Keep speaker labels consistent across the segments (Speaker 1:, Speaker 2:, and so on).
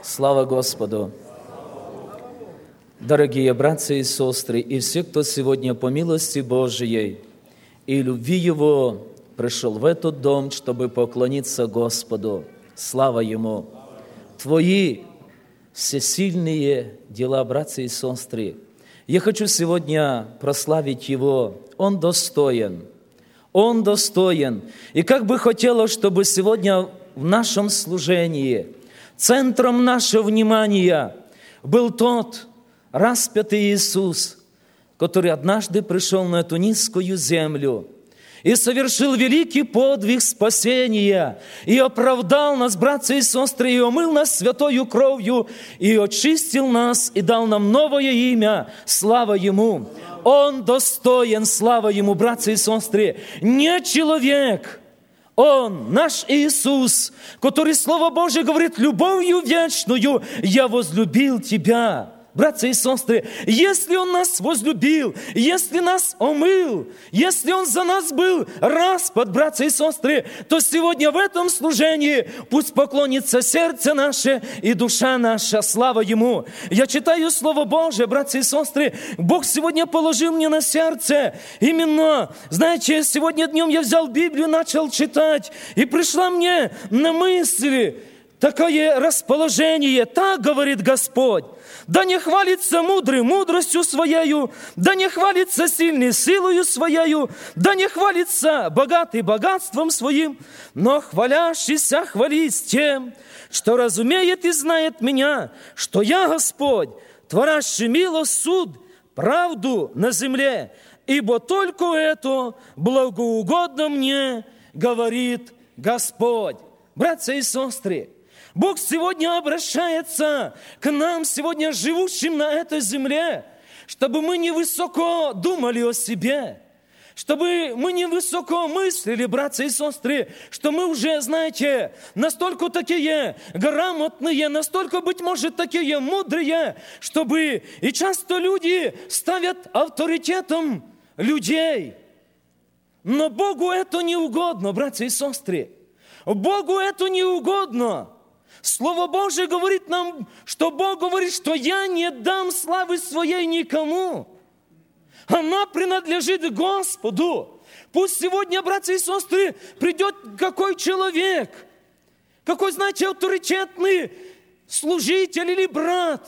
Speaker 1: Слава Господу! Дорогие братья и сестры, и все, кто сегодня по милости Божией и любви Его пришел в этот дом, чтобы поклониться Господу. Слава Ему! Твои всесильные дела, братья и сестры, я хочу сегодня прославить Его. Он достоин. Он достоин. И как бы хотелось, чтобы сегодня в нашем служении центром нашего внимания был тот распятый Иисус, который однажды пришел на эту низкую землю и совершил великий подвиг спасения, и оправдал нас, братья и сестры, и омыл нас святою кровью, и очистил нас, и дал нам новое имя. Слава Ему! Он достоин, слава Ему, братья и сестры. Не человек, Он, наш Иисус, который, Слово Божие говорит, любовью вечную я возлюбил тебя. Братья и сестры, если Он нас возлюбил, если нас омыл, если Он за нас был распят, братья и сестры, то сегодня в этом служении пусть поклонится сердце наше и душа наша. Слава Ему! Я читаю Слово Божие, братья и сестры. Бог сегодня положил мне на сердце. Именно, знаете, сегодня днем я взял Библию, начал читать, и пришла мне на мысли такое расположение. Так говорит Господь: да не хвалится мудрый мудростью своею, да не хвалится сильный силою своею, да не хвалится богатый богатством своим, но хвалящийся хвались тем, что разумеет и знает меня, что я Господь, творящий милость, суд, правду на земле, ибо только это благоугодно мне, говорит Господь. Братья и сестры, Бог сегодня обращается к нам, сегодня живущим на этой земле, чтобы мы невысоко думали о себе, чтобы мы невысоко мыслили, братья и сестры, что мы уже, знаете, настолько такие грамотные, настолько, быть может, такие мудрые, чтобы... И часто люди ставят авторитетом людей. Но Богу это не угодно, братья и сестры. Богу это не угодно. Слово Божие говорит нам, что Бог говорит, что я не дам славы своей никому. Она принадлежит Господу. Пусть сегодня, братья и сестры, придет какой человек, какой, знаете, авторитетный служитель или брат.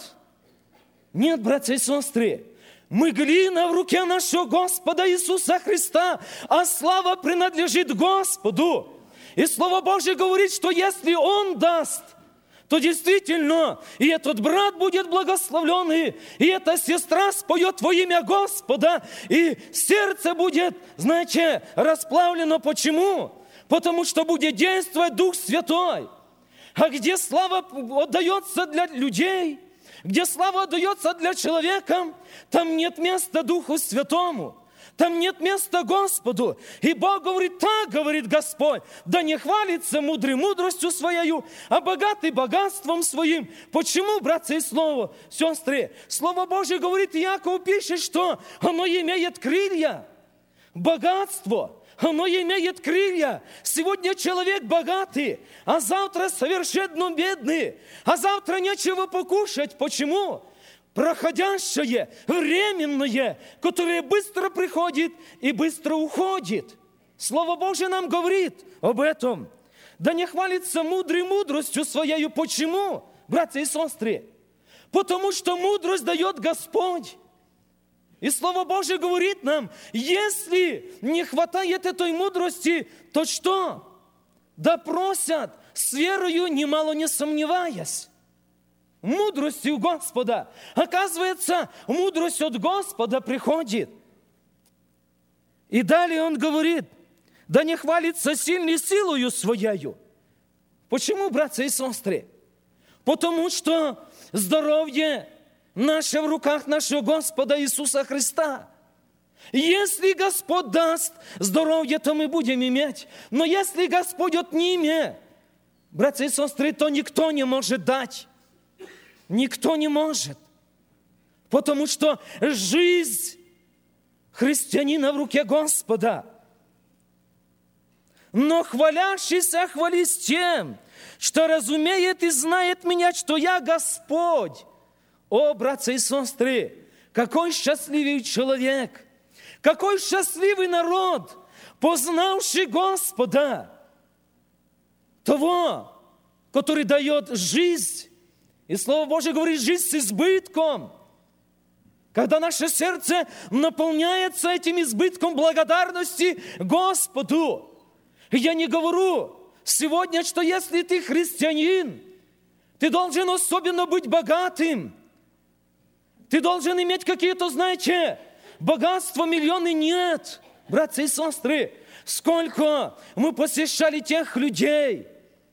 Speaker 1: Нет, братья и сестры, мы глина в руке нашего Господа Иисуса Христа, а слава принадлежит Господу. И Слово Божие говорит, что если Он даст, то действительно и этот брат будет благословлен, и эта сестра споет во имя Господа, и сердце будет, знаете, расплавлено. Почему? Потому что будет действовать Дух Святой. А где слава отдается для людей, где слава отдается для человека, там нет места Духу Святому. Там нет места Господу. И Бог говорит, так говорит Господь: да не хвалится мудрый мудростью своею, а богатый богатством своим. Почему, братья и сестры? Слово Божие говорит, Иаков пишет, что оно имеет крылья. Богатство, оно имеет крылья. Сегодня человек богатый, а завтра совершенно бедный, а завтра нечего покушать. Почему? Проходящее, временное, которое быстро приходит и быстро уходит. Слово Божие нам говорит об этом. Да не хвалится мудрый мудростью своею. Почему, братья и сестры? Потому что мудрость дает Господь. И Слово Божие говорит нам, если не хватает этой мудрости, то что? Да просят с верою, немало не сомневаясь. Мудростью Господа. Оказывается, мудрость от Господа приходит. И далее он говорит, да не хвалится сильной силою своею. Почему, братья и сестры? Потому что здоровье наше в руках нашего Господа Иисуса Христа. Если Господь даст здоровье, то мы будем иметь. Но если Господь отнимет, братья и сестры, то никто не может дать. Никто не может. Потому что жизнь христианина в руке Господа. Но хвалящийся хвались тем, что разумеет и знает меня, что я Господь. О, братья и сестры, какой счастливый человек, какой счастливый народ, познавший Господа, того, который дает жизнь. И Слово Божие говорит, жизнь с избытком. Когда наше сердце наполняется этим избытком благодарности Господу. Я не говорю сегодня, что если ты христианин, ты должен особенно быть богатым. Ты должен иметь какие-то, знаете, богатства, миллионы. Нет, братья и сестры, сколько мы посещали тех людей.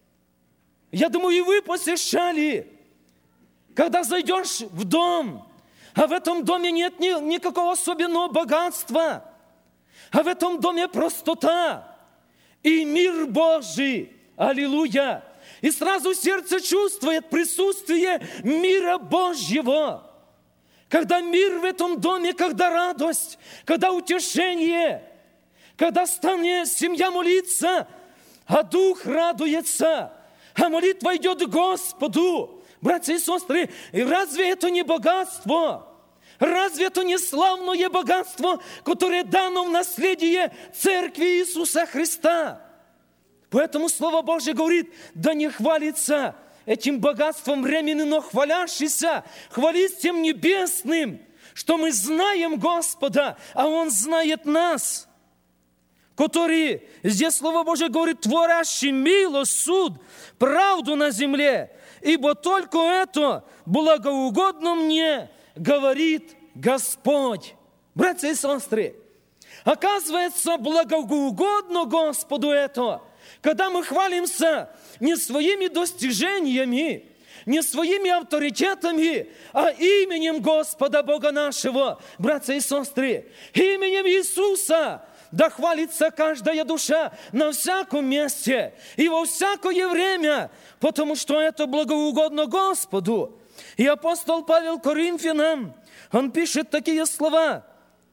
Speaker 1: Я думаю, и вы посещали. Когда зайдешь в дом, а в этом доме нет никакого особенного богатства, а в этом доме простота и мир Божий. Аллилуйя! И сразу сердце чувствует присутствие мира Божьего. Когда мир в этом доме, когда радость, когда утешение, когда станет семья молиться, а дух радуется, а молитва идет к Господу. Братья и сестры, разве это не богатство? Разве это не славное богатство, которое дано в наследие Церкви Иисуса Христа? Поэтому Слово Божье говорит, да не хвалится этим богатством временным, но хвалящийся, хвались тем небесным, что мы знаем Господа, а Он знает нас. Который, здесь Слово Божье говорит, творящий милость, суд, правду на земле, ибо только это благоугодно мне, говорит Господь. Братья и сестры, оказывается, благоугодно Господу это, когда мы хвалимся не своими достижениями, не своими авторитетами, а именем Господа Бога нашего. Братья и сестры, именем Иисуса. Да хвалится каждая душа на всяком месте и во всякое время, потому что это благоугодно Господу. И апостол Павел Коринфянам, он пишет такие слова.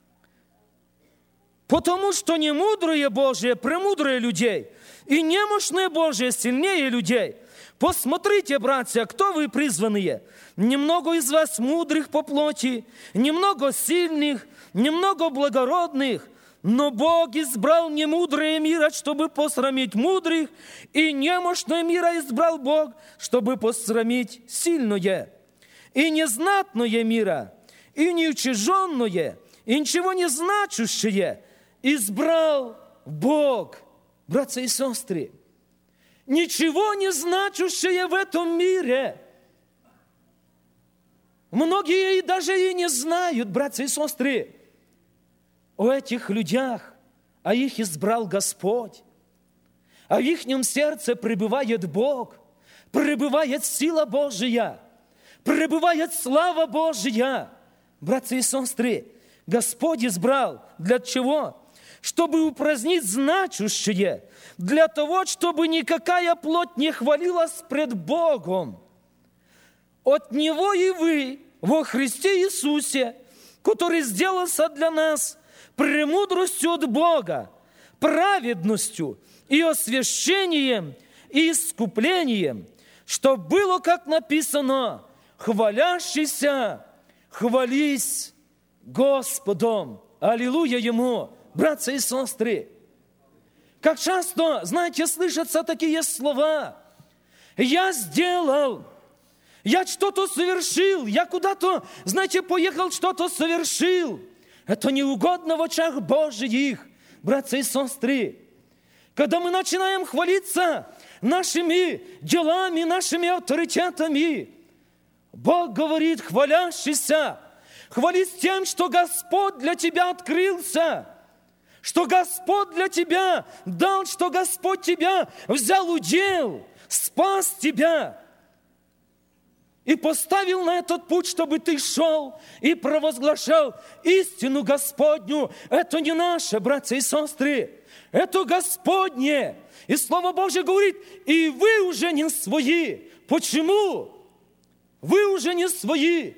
Speaker 1: Потому что немудрое Божие премудрее людей, и немощное Божие сильнее людей. Посмотрите, братья, кто вы призванные. Немного из вас мудрых по плоти, немного сильных, немного благородных. Но Бог избрал немудрое мира, чтобы посрамить мудрых, и немощное мира избрал Бог, чтобы посрамить сильное. И незнатное мира, и неучиженное, и ничего не значащее избрал Бог. Братья и сестры, ничего не значащее в этом мире. Многие даже и не знают, братья и сестры, о этих людях, а их избрал Господь, а в ихнем сердце пребывает Бог, пребывает сила Божия, пребывает слава Божия. Братья и сестры, Господь избрал для чего? Чтобы упразднить значущее, для того, чтобы никакая плоть не хвалилась пред Богом. От Него и вы во Христе Иисусе, который сделался для нас премудростью от Бога, праведностью и освящением и искуплением, что было, как написано, хвалящийся, хвались Господом. Аллилуйя Ему, братья и сестры. Как часто, знаете, слышатся такие слова. Я сделал, я что-то совершил, я куда-то, знаете, поехал, что-то совершил. Это не угодно в очах Божьих, братья и сестры. Когда мы начинаем хвалиться нашими делами, нашими авторитетами, Бог говорит, хвалящийся, хвались тем, что Господь для тебя открылся, что Господь для тебя дал, что Господь тебя взял удел, спас тебя и поставил на этот путь, чтобы ты шел и провозглашал истину Господню. Это не наше, братья и сестры, это Господне. И Слово Божье говорит, и вы уже не свои. Почему? Вы уже не свои.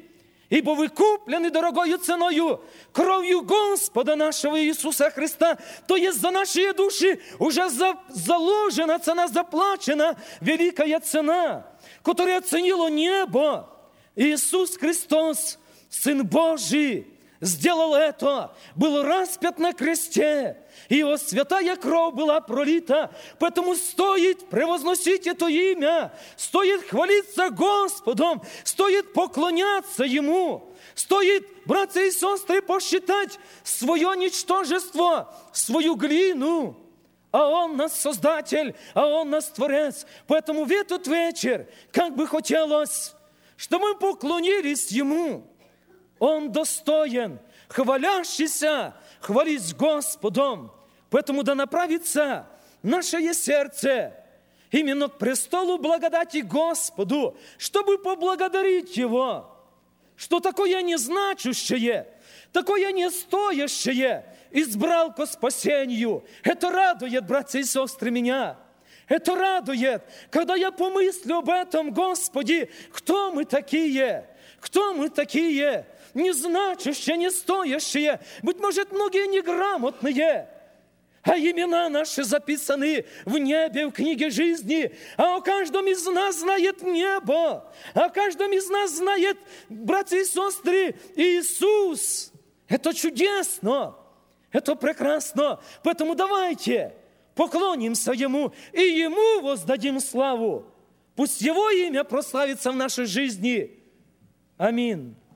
Speaker 2: Ибо вы куплены дорогою ценою, кровью Господа нашего Иисуса Христа. То есть за наши души уже заложена цена, заплачена великая цена, которую оценило небо. Иисус Христос, Сын Божий, сделал это, был распят на кресте, и Его святая кровь была пролита. Поэтому стоит превозносить это имя, стоит хвалиться Господом, стоит поклоняться Ему, стоит, братья и сестры, посчитать свое ничтожество, свою глину. А Он наш Создатель, а Он наш Творец. Поэтому в этот вечер, как бы хотелось, чтобы мы поклонились Ему. Он достоин, хвалящийся, хвалить Господом. Поэтому да направится наше сердце именно к престолу благодати Господу, чтобы поблагодарить Его, что такое незначущее, такое не стоящее избрал ко спасению. Это радует, братья и сестры, меня. Это радует, когда я помыслю об этом, Господи, кто мы такие? Кто мы такие? Незначущие, не стоящие, быть может, многие неграмотные, а имена наши записаны в небе, в книге жизни, а о каждом из нас знает небо, о каждом из нас знает, братья и сестры, Иисус. Это чудесно, это прекрасно, поэтому давайте поклонимся Ему и Ему воздадим славу. Пусть Его имя прославится в нашей жизни. Аминь.